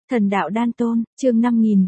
Thần đạo đan tôn, chương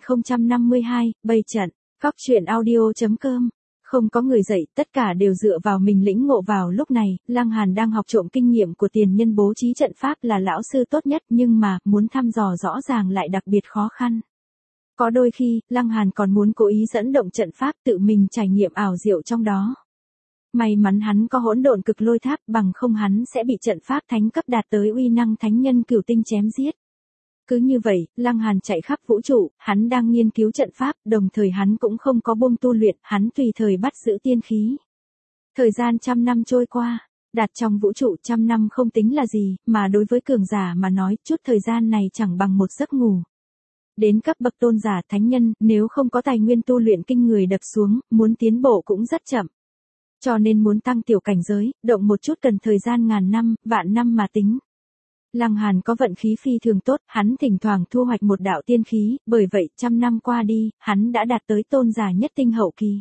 5052, bày trận, góc truyện audio.com. Không có người dạy, tất cả đều dựa vào mình lĩnh ngộ vào lúc này, Lăng Hàn đang học trộm kinh nghiệm của tiền nhân bố trí trận pháp là lão sư tốt nhất nhưng mà, muốn thăm dò rõ ràng lại đặc biệt khó khăn. Có đôi khi, Lăng Hàn còn muốn cố ý dẫn động trận pháp tự mình trải nghiệm ảo diệu trong đó. May mắn hắn có hỗn độn cực lôi tháp bằng không hắn sẽ bị trận pháp thánh cấp đạt tới uy năng thánh nhân cửu tinh chém giết. Cứ như vậy, Lăng Hàn chạy khắp vũ trụ, hắn đang nghiên cứu trận pháp, đồng thời hắn cũng không có buông tu luyện, hắn tùy thời bắt giữ tiên khí. Thời gian 100 năm trôi qua, đặt trong vũ trụ 100 năm không tính là gì, mà đối với cường giả mà nói, chút thời gian này chẳng bằng một giấc ngủ. Đến cấp bậc tôn giả thánh nhân, nếu không có tài nguyên tu luyện kinh người đập xuống, muốn tiến bộ cũng rất chậm. Cho nên muốn tăng tiểu cảnh giới, động một chút cần thời gian ngàn năm, vạn năm mà tính. Lăng Hàn có vận khí phi thường tốt, hắn thỉnh thoảng thu hoạch một đạo tiên khí, bởi vậy 100 năm qua đi, hắn đã đạt tới tôn giả nhất tinh hậu kỳ.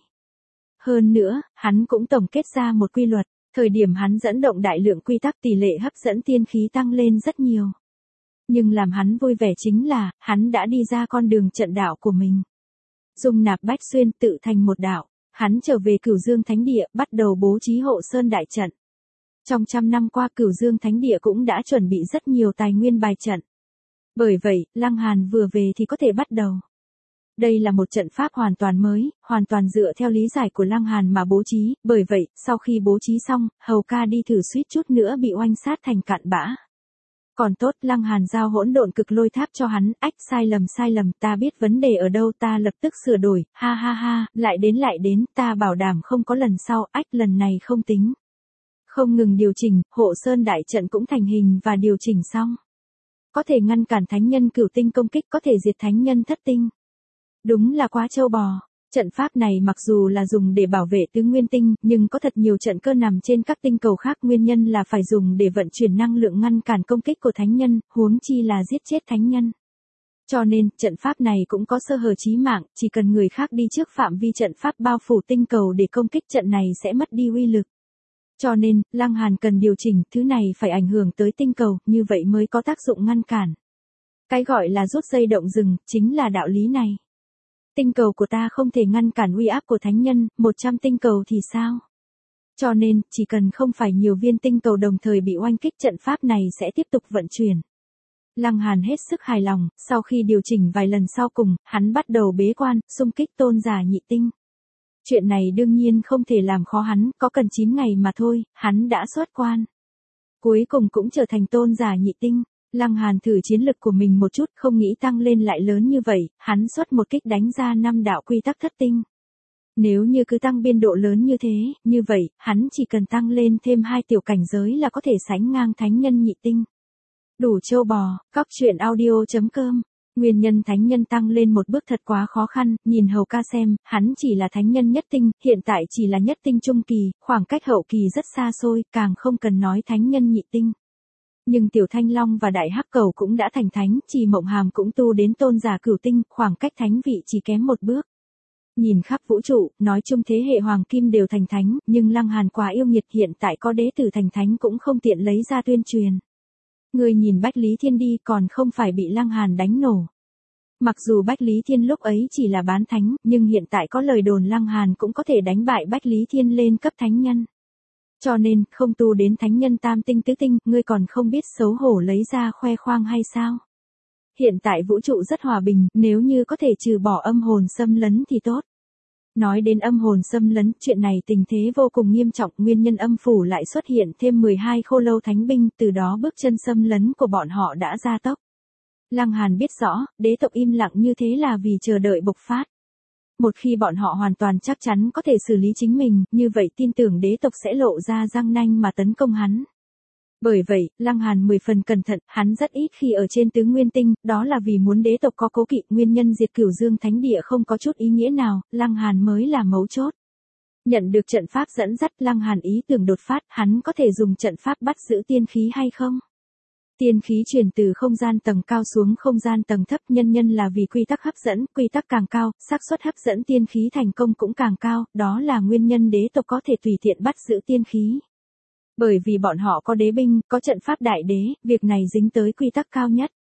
Hơn nữa, hắn cũng tổng kết ra một quy luật, thời điểm hắn dẫn động đại lượng quy tắc tỷ lệ hấp dẫn tiên khí tăng lên rất nhiều. Nhưng làm hắn vui vẻ chính là, hắn đã đi ra con đường trận đạo của mình. Dung nạp bách xuyên tự thành một đạo, hắn trở về Cửu Dương Thánh Địa, bắt đầu bố trí hộ sơn đại trận. Trong 100 năm qua Cửu Dương Thánh Địa cũng đã chuẩn bị rất nhiều tài nguyên bài trận. Bởi vậy, Lăng Hàn vừa về thì có thể bắt đầu. Đây là một trận pháp hoàn toàn mới, hoàn toàn dựa theo lý giải của Lăng Hàn mà bố trí, bởi vậy, sau khi bố trí xong, Hầu Ca đi thử suýt chút nữa bị oanh sát thành cạn bã. Còn tốt, Lăng Hàn giao hỗn độn cực lôi tháp cho hắn, ách sai lầm, ta biết vấn đề ở đâu ta lập tức sửa đổi, ha ha ha, lại đến, ta bảo đảm không có lần sau, ách lần này không tính. Không ngừng điều chỉnh, hộ sơn đại trận cũng thành hình và điều chỉnh xong. Có thể ngăn cản thánh nhân cửu tinh công kích, có thể diệt thánh nhân thất tinh. Đúng là quá trâu bò. Trận pháp này mặc dù là dùng để bảo vệ tứ nguyên tinh, nhưng có thật nhiều trận cơ nằm trên các tinh cầu khác, nguyên nhân là phải dùng để vận chuyển năng lượng ngăn cản công kích của thánh nhân, huống chi là giết chết thánh nhân. Cho nên, trận pháp này cũng có sơ hở chí mạng, chỉ cần người khác đi trước phạm vi trận pháp bao phủ tinh cầu để công kích trận này sẽ mất đi uy lực. Cho nên, Lăng Hàn cần điều chỉnh, thứ này phải ảnh hưởng tới tinh cầu, như vậy mới có tác dụng ngăn cản. Cái gọi là rút dây động rừng, chính là đạo lý này. Tinh cầu của ta không thể ngăn cản uy áp của thánh nhân, 100 tinh cầu thì sao? Cho nên, chỉ cần không phải nhiều viên tinh cầu đồng thời bị oanh kích, trận pháp này sẽ tiếp tục vận chuyển. Lăng Hàn hết sức hài lòng, sau khi điều chỉnh vài lần sau cùng, hắn bắt đầu bế quan, xung kích tôn giả nhị tinh. Chuyện này đương nhiên không thể làm khó hắn, có cần 9 ngày mà thôi, hắn đã xuất quan. Cuối cùng cũng trở thành tôn giả nhị tinh. Lăng Hàn thử chiến lực của mình một chút, không nghĩ tăng lên lại lớn như vậy, hắn xuất một kích đánh ra 5 đạo quy tắc thất tinh. Nếu như cứ tăng biên độ lớn như thế, như vậy, hắn chỉ cần tăng lên thêm 2 tiểu cảnh giới là có thể sánh ngang thánh nhân nhị tinh. Đủ trâu bò, góc truyện audio.com. Nguyên nhân thánh nhân tăng lên một bước thật quá khó khăn, nhìn Hầu Ca xem, hắn chỉ là thánh nhân nhất tinh, hiện tại chỉ là nhất tinh trung kỳ, khoảng cách hậu kỳ rất xa xôi, càng không cần nói thánh nhân nhị tinh. Nhưng Tiểu Thanh Long và Đại Hắc Cầu cũng đã thành thánh, Trì Mộng Hàm cũng tu đến tôn giả cửu tinh, khoảng cách thánh vị chỉ kém một bước. Nhìn khắp vũ trụ, nói chung thế hệ hoàng kim đều thành thánh, nhưng Lăng Hàn quá yêu nghiệt, hiện tại có đế tử thành thánh cũng không tiện lấy ra tuyên truyền. Người nhìn Bách Lý Thiên đi, còn không phải bị Lăng Hàn đánh nổ. Mặc dù Bách Lý Thiên lúc ấy chỉ là bán thánh, nhưng hiện tại có lời đồn Lăng Hàn cũng có thể đánh bại Bách Lý Thiên lên cấp thánh nhân. Cho nên, không tu đến thánh nhân tam tinh tứ tinh, ngươi còn không biết xấu hổ lấy ra khoe khoang hay sao? Hiện tại vũ trụ rất hòa bình, nếu như có thể trừ bỏ âm hồn xâm lấn thì tốt. Nói đến âm hồn xâm lấn, chuyện này tình thế vô cùng nghiêm trọng, nguyên nhân âm phủ lại xuất hiện thêm 12 khô lâu thánh binh, từ đó bước chân xâm lấn của bọn họ đã gia tốc. Lăng Hàn biết rõ, đế tộc im lặng như thế là vì chờ đợi bộc phát. Một khi bọn họ hoàn toàn chắc chắn có thể xử lý chính mình, như vậy tin tưởng đế tộc sẽ lộ ra răng nanh mà tấn công hắn. Bởi vậy, Lăng Hàn 10 phần cẩn thận, hắn rất ít khi ở trên tứ nguyên tinh, đó là vì muốn đế tộc có cố kỵ, nguyên nhân diệt Cửu Dương Thánh Địa không có chút ý nghĩa nào, Lăng Hàn mới là mấu chốt. Nhận được trận pháp dẫn dắt, Lăng Hàn ý tưởng đột phát, hắn có thể dùng trận pháp bắt giữ tiên khí hay không? Tiên khí truyền từ không gian tầng cao xuống không gian tầng thấp, nhân là vì quy tắc hấp dẫn, quy tắc càng cao, xác suất hấp dẫn tiên khí thành công cũng càng cao, đó là nguyên nhân đế tộc có thể tùy tiện bắt giữ tiên khí. Bởi vì bọn họ có đế binh, có trận pháp đại đế, việc này dính tới quy tắc cao nhất.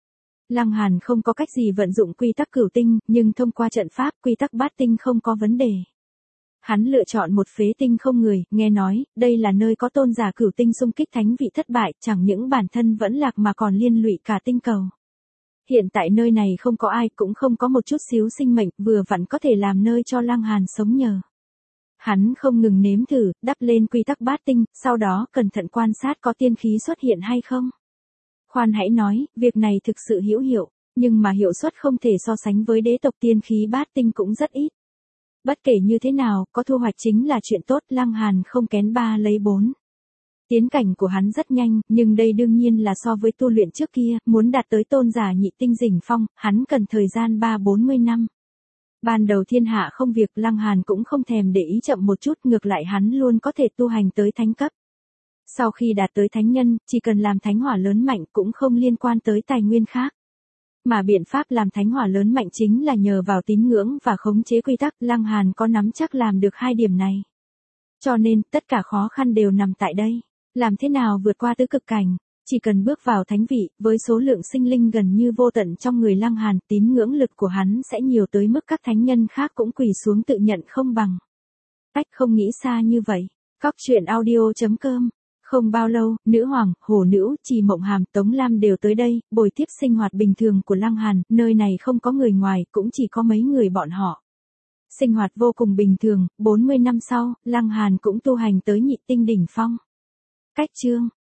Lăng Hàn không có cách gì vận dụng quy tắc cửu tinh, nhưng thông qua trận pháp quy tắc bát tinh không có vấn đề. Hắn lựa chọn một phế tinh không người, nghe nói, đây là nơi có tôn giả cửu tinh xung kích thánh vị thất bại, chẳng những bản thân vẫn lạc mà còn liên lụy cả tinh cầu. Hiện tại nơi này không có ai, cũng không có một chút xíu sinh mệnh, vừa vặn có thể làm nơi cho Lăng Hàn sống nhờ. Hắn không ngừng nếm thử, đắp lên quy tắc bát tinh, sau đó cẩn thận quan sát có tiên khí xuất hiện hay không. Khoan hãy nói, việc này thực sự hữu hiệu, nhưng mà hiệu suất không thể so sánh với đế tộc tiên khí bát tinh cũng rất ít. Bất kể như thế nào, có thu hoạch chính là chuyện tốt, Lăng Hàn không kén 3 lấy 4. Tiến cảnh của hắn rất nhanh, nhưng đây đương nhiên là so với tu luyện trước kia, muốn đạt tới tôn giả nhị tinh đỉnh phong, hắn cần thời gian 3-40 năm. Ban đầu thiên hạ không việc, Lăng Hàn cũng không thèm để ý chậm một chút, ngược lại hắn luôn có thể tu hành tới thánh cấp. Sau khi đạt tới thánh nhân, chỉ cần làm thánh hỏa lớn mạnh cũng không liên quan tới tài nguyên khác. Mà biện pháp làm thánh hỏa lớn mạnh chính là nhờ vào tín ngưỡng và khống chế quy tắc, Lăng Hàn có nắm chắc làm được 2 điểm này. Cho nên, tất cả khó khăn đều nằm tại đây. Làm thế nào vượt qua tứ cực cảnh? Chỉ cần bước vào thánh vị, với số lượng sinh linh gần như vô tận trong người Lăng Hàn, tín ngưỡng lực của hắn sẽ nhiều tới mức các thánh nhân khác cũng quỳ xuống tự nhận không bằng. Cách không nghĩ xa như vậy. Cóc truyện audio.com. Không bao lâu, nữ hoàng, hổ nữ, Trì Mộng Hàm, Tống Lam đều tới đây, bồi tiếp sinh hoạt bình thường của Lăng Hàn, nơi này không có người ngoài, cũng chỉ có mấy người bọn họ. Sinh hoạt vô cùng bình thường, 40 năm sau, Lăng Hàn cũng tu hành tới nhị tinh đỉnh phong. Cách chương